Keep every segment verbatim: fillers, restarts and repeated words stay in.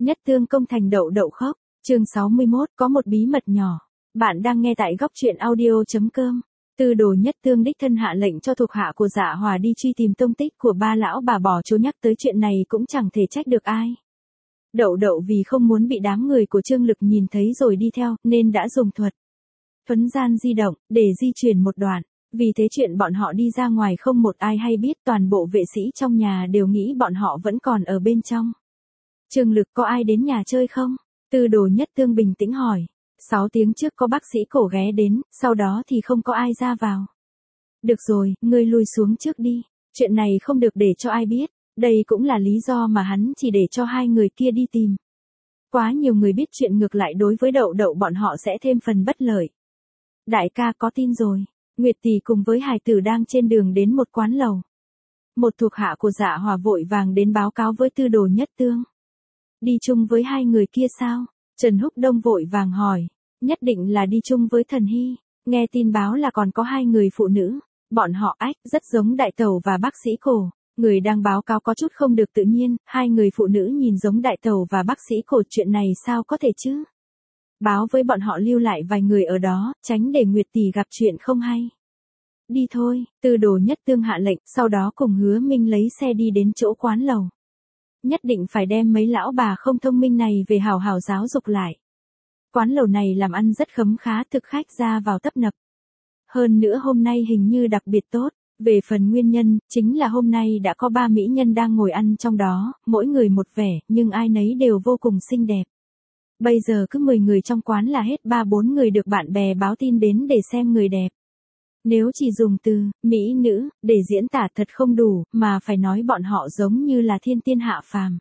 Nhất Tương công thành đậu đậu khóc. Chương sáu mươi mốt, có một bí mật nhỏ. Bạn đang nghe tại góc truyện audio chấm com. Tư Đồ Nhất Tương đích thân hạ lệnh cho thuộc hạ của Dạ Hòa đi truy tìm tông tích của ba lão bà bỏ trốn, nhắc tới chuyện này cũng chẳng thể trách được ai. Đậu đậu vì không muốn bị đám người của Trương Lực nhìn thấy rồi đi theo, nên đã dùng thuật thuấn gian di động, để di chuyển một đoạn. Vì thế chuyện bọn họ đi ra ngoài không một ai hay biết, toàn bộ vệ sĩ trong nhà đều nghĩ bọn họ vẫn còn ở bên trong. Trương Lực, có ai đến nhà chơi không? Tư Đồ Nhất Tương bình tĩnh hỏi. Sáu tiếng trước có bác sĩ cổ ghé đến, sau đó thì không có ai ra vào. Được rồi, ngươi lui xuống trước đi. Chuyện này không được để cho ai biết. Đây cũng là lý do mà hắn chỉ để cho hai người kia đi tìm. Quá nhiều người biết chuyện ngược lại đối với đậu đậu bọn họ sẽ thêm phần bất lợi. Đại ca có tin rồi. Nguyệt Tỷ cùng với hài tử đang trên đường đến một quán lầu. Một thuộc hạ của Dạ Hòa vội vàng đến báo cáo với Tư Đồ Nhất Tương. Đi chung với hai người kia sao? Trần Húc Đông vội vàng hỏi. Nhất định là đi chung với Thần Hy. Nghe tin báo là còn có hai người phụ nữ. Bọn họ ách, rất giống đại tẩu và bác sĩ cổ. Người đang báo cáo có chút không được tự nhiên. Hai người phụ nữ nhìn giống đại tẩu và bác sĩ cổ, chuyện này sao có thể chứ? Báo với bọn họ lưu lại vài người ở đó, tránh để Nguyệt Tỷ gặp chuyện không hay. Đi thôi, Tư Đồ Nhất Tương hạ lệnh, sau đó cùng Hứa Minh lấy xe đi đến chỗ quán lầu. Nhất định phải đem mấy lão bà không thông minh này về hào hào giáo dục lại. Quán lầu này làm ăn rất khấm khá, thực khách ra vào tấp nập. Hơn nữa hôm nay hình như đặc biệt tốt. Về phần nguyên nhân, chính là hôm nay đã có ba mỹ nhân đang ngồi ăn trong đó, mỗi người một vẻ, nhưng ai nấy đều vô cùng xinh đẹp. Bây giờ cứ mười người trong quán là hết ba bốn người được bạn bè báo tin đến để xem người đẹp. Nếu chỉ dùng từ mỹ nữ để diễn tả thật không đủ, mà phải nói bọn họ giống như là thiên tiên hạ phàm.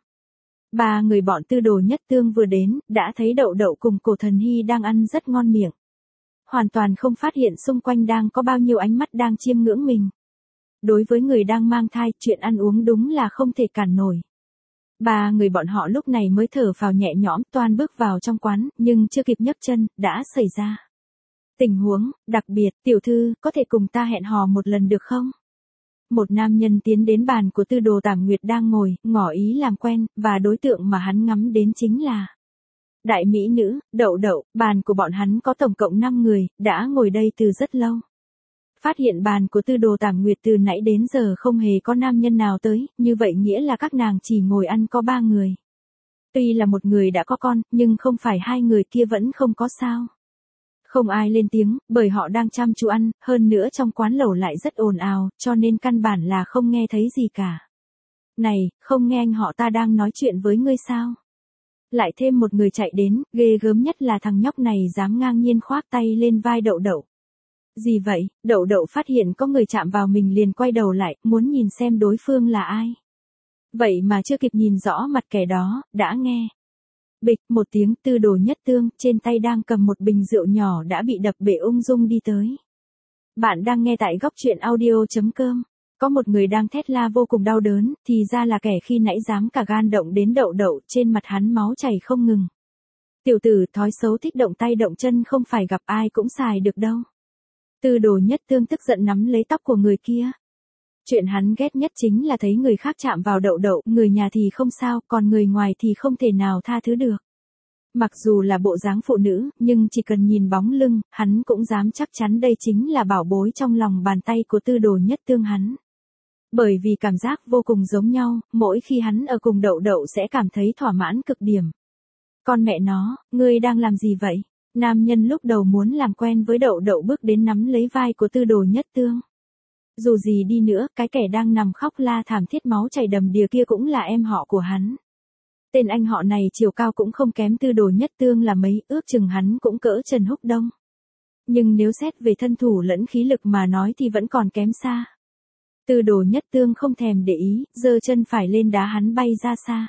Ba người bọn Tư Đồ Nhất Tương vừa đến, đã thấy đậu đậu cùng cổ Thần Hy đang ăn rất ngon miệng. Hoàn toàn không phát hiện xung quanh đang có bao nhiêu ánh mắt đang chiêm ngưỡng mình. Đối với người đang mang thai, chuyện ăn uống đúng là không thể cản nổi. Ba người bọn họ lúc này mới thở phào nhẹ nhõm, toan bước vào trong quán, nhưng chưa kịp nhấc chân, đã xảy ra tình huống đặc biệt. Tiểu thư, có thể cùng ta hẹn hò một lần được không? Một nam nhân tiến đến bàn của Tư Đồ Tảm Nguyệt đang ngồi, ngỏ ý làm quen, và đối tượng mà hắn ngắm đến chính là đại mỹ nữ, đậu đậu. Bàn của bọn hắn có tổng cộng năm người, đã ngồi đây từ rất lâu. Phát hiện bàn của Tư Đồ Tảm Nguyệt từ nãy đến giờ không hề có nam nhân nào tới, như vậy nghĩa là các nàng chỉ ngồi ăn có ba người. Tuy là một người đã có con, nhưng không phải hai người kia vẫn không có sao. Không ai lên tiếng, bởi họ đang chăm chú ăn, hơn nữa trong quán lẩu lại rất ồn ào, cho nên căn bản là không nghe thấy gì cả. Này, không nghe anh họ ta đang nói chuyện với ngươi sao? Lại thêm một người chạy đến, ghê gớm nhất là thằng nhóc này dám ngang nhiên khoác tay lên vai đậu đậu. Gì vậy? Đậu đậu phát hiện có người chạm vào mình liền quay đầu lại, muốn nhìn xem đối phương là ai. Vậy mà chưa kịp nhìn rõ mặt kẻ đó, đã nghe bịch một tiếng. Tư Đồ Nhất Tương trên tay đang cầm một bình rượu nhỏ đã bị đập bể ung dung đi tới. Bạn đang nghe tại góc truyện audio chấm com. Có một người đang thét la vô cùng đau đớn, thì ra là kẻ khi nãy dám cả gan động đến đậu đậu, trên mặt hắn máu chảy không ngừng. Tiểu tử thói xấu thích động tay động chân không phải gặp ai cũng xài được đâu. Tư Đồ Nhất Tương tức giận nắm lấy tóc của người kia. Chuyện hắn ghét nhất chính là thấy người khác chạm vào đậu đậu, người nhà thì không sao, còn người ngoài thì không thể nào tha thứ được. Mặc dù là bộ dáng phụ nữ, nhưng chỉ cần nhìn bóng lưng, hắn cũng dám chắc chắn đây chính là bảo bối trong lòng bàn tay của Tư Đồ Nhất Tương hắn. Bởi vì cảm giác vô cùng giống nhau, mỗi khi hắn ở cùng đậu đậu sẽ cảm thấy thỏa mãn cực điểm. Con mẹ nó, ngươi đang làm gì vậy? Nam nhân lúc đầu muốn làm quen với đậu đậu bước đến nắm lấy vai của Tư Đồ Nhất Tương. Dù gì đi nữa, cái kẻ đang nằm khóc la thảm thiết máu chảy đầm đìa kia cũng là em họ của hắn. Tên anh họ này chiều cao cũng không kém Tư Đồ Nhất Tương là mấy, ước chừng hắn cũng cỡ Trần Húc Đông. Nhưng nếu xét về thân thủ lẫn khí lực mà nói thì vẫn còn kém xa. Tư Đồ Nhất Tương không thèm để ý, giơ chân phải lên đá hắn bay ra xa.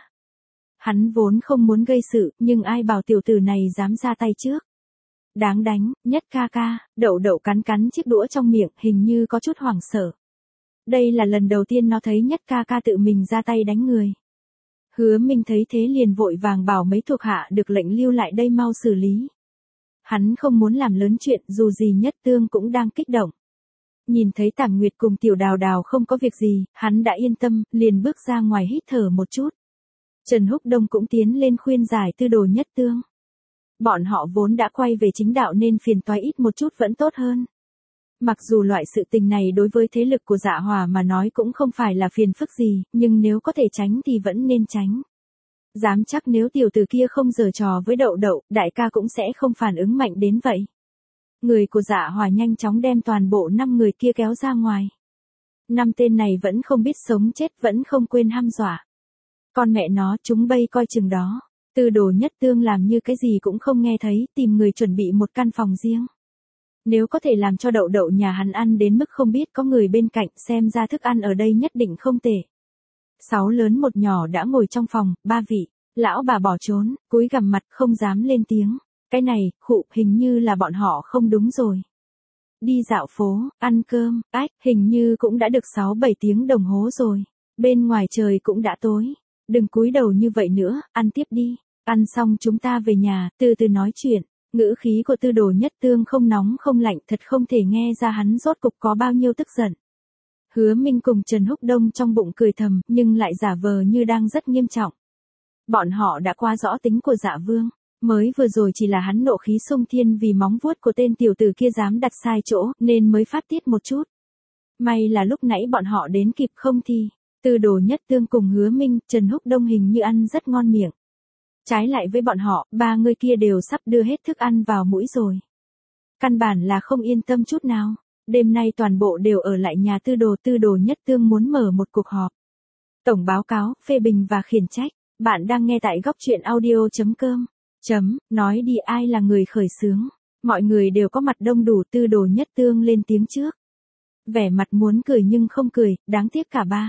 Hắn vốn không muốn gây sự, nhưng ai bảo tiểu tử này dám ra tay trước. Đáng đánh, Nhất ca ca. Đậu đậu cắn cắn chiếc đũa trong miệng, hình như có chút hoảng sợ. Đây là lần đầu tiên nó thấy Nhất ca ca tự mình ra tay đánh người. Hứa Minh thấy thế liền vội vàng bảo mấy thuộc hạ được lệnh lưu lại đây mau xử lý. Hắn không muốn làm lớn chuyện, dù gì Nhất Tương cũng đang kích động. Nhìn thấy Tảm Nguyệt cùng Tiểu Đào Đào không có việc gì, hắn đã yên tâm, liền bước ra ngoài hít thở một chút. Trần Húc Đông cũng tiến lên khuyên giải Tư Đồ Nhất Tương. Bọn họ vốn đã quay về chính đạo nên phiền toái ít một chút vẫn tốt hơn. Mặc dù loại sự tình này đối với thế lực của Dạ Hòa mà nói cũng không phải là phiền phức gì, nhưng nếu có thể tránh thì vẫn nên tránh. Dám chắc nếu tiểu tử kia không giở trò với Đậu Đậu, đại ca cũng sẽ không phản ứng mạnh đến vậy. Người của Dạ Hòa nhanh chóng đem toàn bộ năm người kia kéo ra ngoài. Năm tên này vẫn không biết sống chết, vẫn không quên hăm dọa. Con mẹ nó, chúng bây coi chừng đó. Tư Đồ Nhất Tương làm như cái gì cũng không nghe thấy, tìm người chuẩn bị một căn phòng riêng. Nếu có thể làm cho Đậu Đậu nhà hắn ăn đến mức không biết có người bên cạnh, xem ra thức ăn ở đây nhất định không tệ. Sáu lớn một nhỏ đã ngồi trong phòng, ba vị, lão bà bỏ trốn, cúi gằm mặt không dám lên tiếng. Cái này, khụ, hình như là bọn họ không đúng rồi. Đi dạo phố, ăn cơm, ách, hình như cũng đã được sáu bảy tiếng đồng hồ rồi. Bên ngoài trời cũng đã tối. Đừng cúi đầu như vậy nữa, ăn tiếp đi. Ăn xong chúng ta về nhà, từ từ nói chuyện. Ngữ khí của Tư Đồ Nhất Tương không nóng không lạnh, thật không thể nghe ra hắn rốt cục có bao nhiêu tức giận. Hứa Minh cùng Trần Húc Đông trong bụng cười thầm, nhưng lại giả vờ như đang rất nghiêm trọng. Bọn họ đã qua rõ tính của Dạ Vương. Mới vừa rồi chỉ là hắn nộ khí xung thiên vì móng vuốt của tên tiểu tử kia dám đặt sai chỗ, nên mới phát tiết một chút. May là lúc nãy bọn họ đến kịp, không thì Tư Đồ Nhất Tương cùng Hứa Minh, Trần Húc Đông hình như ăn rất ngon miệng. Trái lại với bọn họ, ba người kia đều sắp đưa hết thức ăn vào mũi rồi. Căn bản là không yên tâm chút nào. Đêm nay toàn bộ đều ở lại nhà Tư Đồ. Tư Đồ Nhất Tương muốn mở một cuộc họp. Tổng báo cáo, phê bình và khiển trách. Bạn đang nghe tại góc truyện audio chấm com. Chấm, nói đi, ai là người khởi xướng. Mọi người đều có mặt đông đủ. Tư Đồ Nhất Tương lên tiếng trước. Vẻ mặt muốn cười nhưng không cười, đáng tiếc cả ba.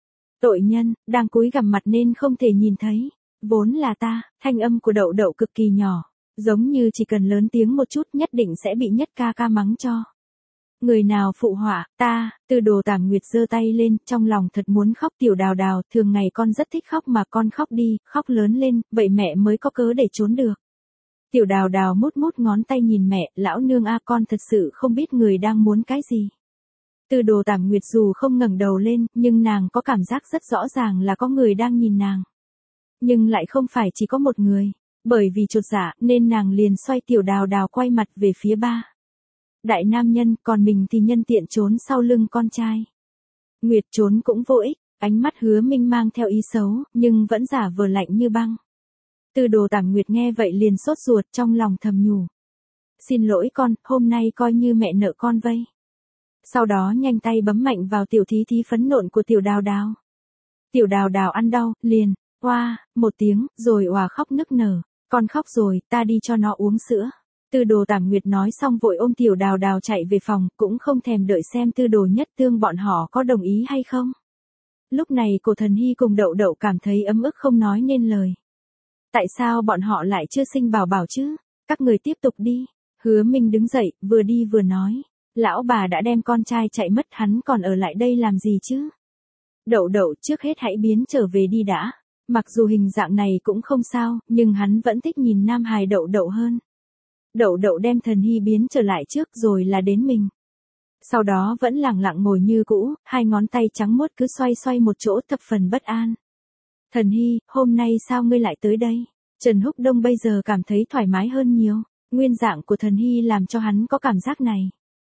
Tội nhân, đang cúi gằm mặt nên không thể nhìn thấy. Vốn là ta, thanh âm của Đậu Đậu cực kỳ nhỏ. Giống như chỉ cần lớn tiếng một chút nhất định sẽ bị Nhất ca ca mắng cho. Người nào phụ họa, ta, Tư Đồ Tảm Nguyệt giơ tay lên, trong lòng thật muốn khóc. Tiểu Đào Đào, thường ngày con rất thích khóc mà con khóc đi, khóc lớn lên, vậy mẹ mới có cớ để trốn được. Tiểu Đào Đào mút mút ngón tay nhìn mẹ, lão nương a, con thật sự không biết người đang muốn cái gì. Tư Đồ Tảm Nguyệt dù không ngẩng đầu lên, nhưng nàng có cảm giác rất rõ ràng là có người đang nhìn nàng. Nhưng lại không phải chỉ có một người, bởi vì chột dạ nên nàng liền xoay Tiểu Đào Đào quay mặt về phía ba. Đại nam nhân, còn mình thì nhân tiện trốn sau lưng con trai. Nguyệt trốn cũng vô ích, ánh mắt Hứa Minh mang theo ý xấu, nhưng vẫn giả vờ lạnh như băng. Tư Đồ Tảm Nguyệt nghe vậy liền sốt ruột, trong lòng thầm nhủ. Xin lỗi con, hôm nay coi như mẹ nợ con vay. Sau đó nhanh tay bấm mạnh vào tiểu thí thí phấn nộn của Tiểu Đào Đào. Tiểu Đào Đào ăn đau, liền, oa, một tiếng, rồi òa khóc nức nở. Con khóc rồi, ta đi cho nó uống sữa. Tư Đồ Tảm Nguyệt nói xong vội ôm Tiểu Đào Đào chạy về phòng, cũng không thèm đợi xem Tư Đồ Nhất Tương bọn họ có đồng ý hay không. Lúc này Cổ Thần Hy cùng Đậu Đậu cảm thấy ấm ức không nói nên lời. Tại sao bọn họ lại chưa sinh bảo bảo chứ? Các người tiếp tục đi. Hứa Minh đứng dậy, vừa đi vừa nói. Lão bà đã đem con trai chạy mất, hắn còn ở lại đây làm gì chứ? Đậu Đậu, trước hết hãy biến trở về đi đã. Mặc dù hình dạng này cũng không sao, nhưng hắn vẫn thích nhìn nam hài Đậu Đậu hơn. Đậu Đậu đem Thần Hy biến trở lại trước rồi là đến mình. Sau đó vẫn lặng lặng ngồi như cũ, hai ngón tay trắng muốt cứ xoay xoay một chỗ thập phần bất an. Thần Hy, hôm nay sao ngươi lại tới đây? Trần Húc Đông bây giờ cảm thấy thoải mái hơn nhiều. Nguyên dạng của Thần Hy làm cho hắn có cảm giác này.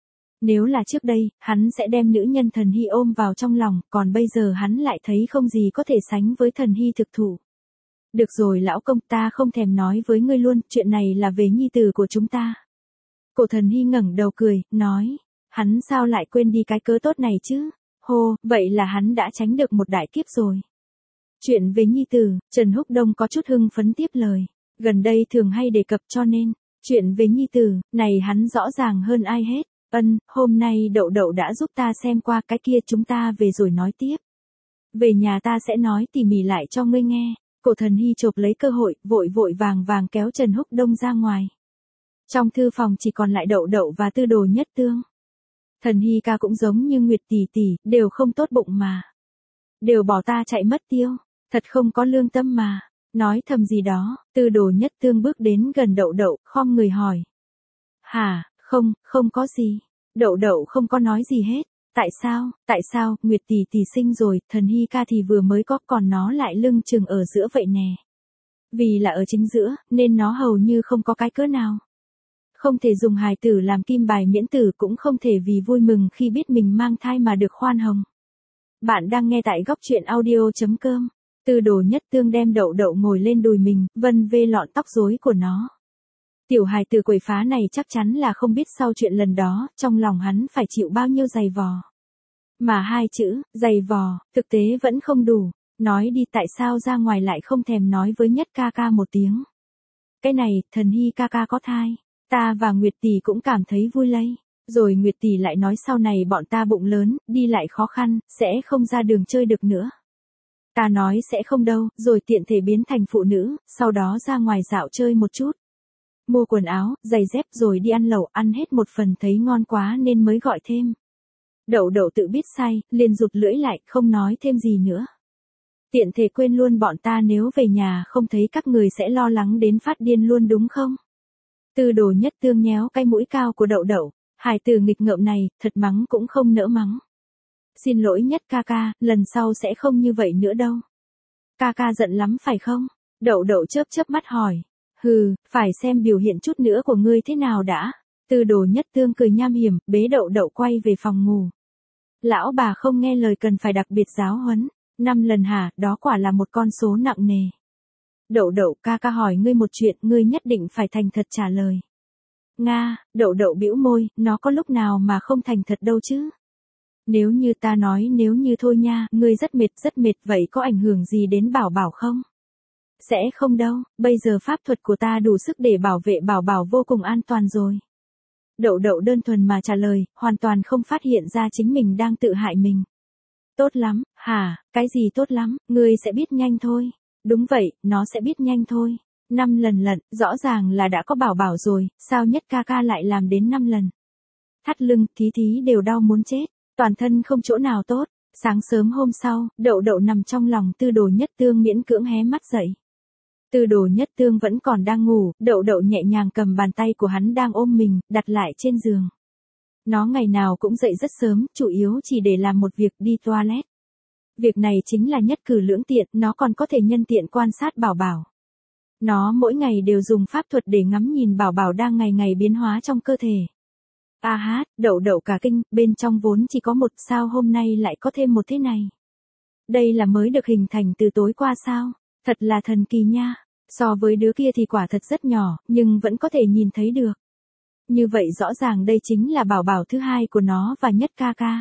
Nếu là trước đây, hắn sẽ đem nữ nhân Thần Hy ôm vào trong lòng, còn bây giờ hắn lại thấy không gì có thể sánh với Thần Hy thực thụ. Được rồi lão công, ta không thèm nói với ngươi luôn, chuyện này là về nhi tử của chúng ta. Cổ Thần Hy ngẩng đầu cười, nói, hắn sao lại quên đi cái cớ tốt này chứ? Hô, vậy là hắn đã tránh được một đại kiếp rồi. Chuyện về nhi tử, Trần Húc Đông có chút hưng phấn tiếp lời. Gần đây thường hay đề cập cho nên, chuyện về nhi tử, này hắn rõ ràng hơn ai hết. Ân, hôm nay Đậu Đậu đã giúp ta xem qua cái kia, chúng ta về rồi nói tiếp. Về nhà ta sẽ nói tỉ mỉ lại cho ngươi nghe. Cổ Thần Hy chộp lấy cơ hội, vội vội vàng vàng kéo Trần Húc Đông ra ngoài. Trong thư phòng chỉ còn lại Đậu Đậu và Tư Đồ Nhất Tương. Thần Hy ca cũng giống như Nguyệt tỷ tỷ, đều không tốt bụng mà. Đều bỏ ta chạy mất tiêu, thật không có lương tâm mà. Nói thầm gì đó, Tư Đồ Nhất Tương bước đến gần Đậu Đậu, khom người hỏi. Hả, không, không có gì. Đậu Đậu không có nói gì hết. Tại sao, tại sao, Nguyệt tỷ tỷ sinh rồi, thần hy ca thì vừa mới có, còn nó lại lưng chừng ở giữa vậy nè. Vì là ở chính giữa, nên nó hầu như không có cái cớ nào. Không thể dùng hài tử làm kim bài miễn tử, cũng không thể vì vui mừng khi biết mình mang thai mà được khoan hồng. Bạn đang nghe tại góc truyện audio.com. Tư Đồ Nhất Tương đem đậu đậu ngồi lên đùi mình, vân vê lọn tóc rối của nó. Tiểu hài tử quậy phá này chắc chắn là không biết sau chuyện lần đó, trong lòng hắn phải chịu bao nhiêu giày vò. Mà hai chữ, giày vò, thực tế vẫn không đủ. Nói đi, tại sao ra ngoài lại không thèm nói với Nhất ca ca một tiếng. Cái này, thần hy ca ca có thai. Ta và Nguyệt tỷ cũng cảm thấy vui lây. Rồi Nguyệt tỷ lại nói sau này bọn ta bụng lớn, đi lại khó khăn, sẽ không ra đường chơi được nữa. Ta nói sẽ không đâu, rồi tiện thể biến thành phụ nữ, sau đó ra ngoài dạo chơi một chút. Mua quần áo, giày dép rồi đi ăn lẩu, ăn hết một phần thấy ngon quá nên mới gọi thêm. Đậu đậu tự biết sai, liền rụt lưỡi lại, không nói thêm gì nữa. Tiện thể quên luôn bọn ta nếu về nhà không thấy các người sẽ lo lắng đến phát điên luôn đúng không? Tư Đồ Nhất Tương nhéo cái mũi cao của đậu đậu, hài tử nghịch ngợm này, thật mắng cũng không nỡ mắng. Xin lỗi Nhất ca ca, lần sau sẽ không như vậy nữa đâu. Ca ca giận lắm phải không? Đậu đậu chớp chớp mắt hỏi. Hừ, phải xem biểu hiện chút nữa của ngươi thế nào đã. Tư Đồ Nhất Tương cười nham hiểm, bế đậu đậu quay về phòng ngủ. Lão bà không nghe lời cần phải đặc biệt giáo huấn. Năm lần hả, đó quả là một con số nặng nề. Đậu đậu, ca ca hỏi ngươi một chuyện, ngươi nhất định phải thành thật trả lời. Nga, đậu đậu bĩu môi, nó có lúc nào mà không thành thật đâu chứ. Nếu như ta nói nếu như thôi nha, ngươi rất mệt rất mệt, vậy có ảnh hưởng gì đến bảo bảo không? Sẽ không đâu, bây giờ pháp thuật của ta đủ sức để bảo vệ bảo bảo vô cùng an toàn rồi. Đậu đậu đơn thuần mà trả lời, hoàn toàn không phát hiện ra chính mình đang tự hại mình. Tốt lắm, hả, cái gì tốt lắm, ngươi sẽ biết nhanh thôi. Đúng vậy, nó sẽ biết nhanh thôi. Năm lần lận, rõ ràng là đã có bảo bảo rồi, sao Nhất ca ca lại làm đến năm lần. Thắt lưng, thí thí đều đau muốn chết, toàn thân không chỗ nào tốt. Sáng sớm hôm sau, đậu đậu nằm trong lòng Tư Đồ Nhất Tương miễn cưỡng hé mắt dậy. Tư Đồ Nhất Tương vẫn còn đang ngủ, đậu đậu nhẹ nhàng cầm bàn tay của hắn đang ôm mình, đặt lại trên giường. Nó ngày nào cũng dậy rất sớm, chủ yếu chỉ để làm một việc, đi toilet. Việc này chính là nhất cử lưỡng tiện, nó còn có thể nhân tiện quan sát bảo bảo. Nó mỗi ngày đều dùng pháp thuật để ngắm nhìn bảo bảo đang ngày ngày biến hóa trong cơ thể. A hát, đậu đậu cả kinh, bên trong vốn chỉ có một, sao hôm nay lại có thêm một thế này. Đây là mới được hình thành từ tối qua sao, thật là thần kỳ nha. So với đứa kia thì quả thật rất nhỏ, nhưng vẫn có thể nhìn thấy được. Như vậy rõ ràng đây chính là bảo bảo thứ hai của nó và Nhất ca ca.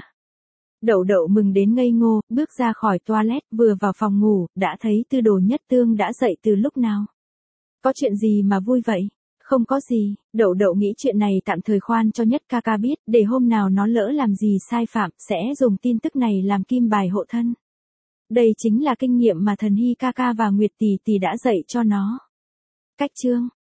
Đậu đậu mừng đến ngây ngô, bước ra khỏi toilet, vừa vào phòng ngủ, đã thấy Tư Đồ Nhất Tương đã dậy từ lúc nào. Có chuyện gì mà vui vậy? Không có gì, đậu đậu nghĩ chuyện này tạm thời khoan cho Nhất ca ca biết, để hôm nào nó lỡ làm gì sai phạm, sẽ dùng tin tức này làm kim bài hộ thân. Đây chính là kinh nghiệm mà thần hy ca ca và Nguyệt tỷ tỷ đã dạy cho nó. Cách chương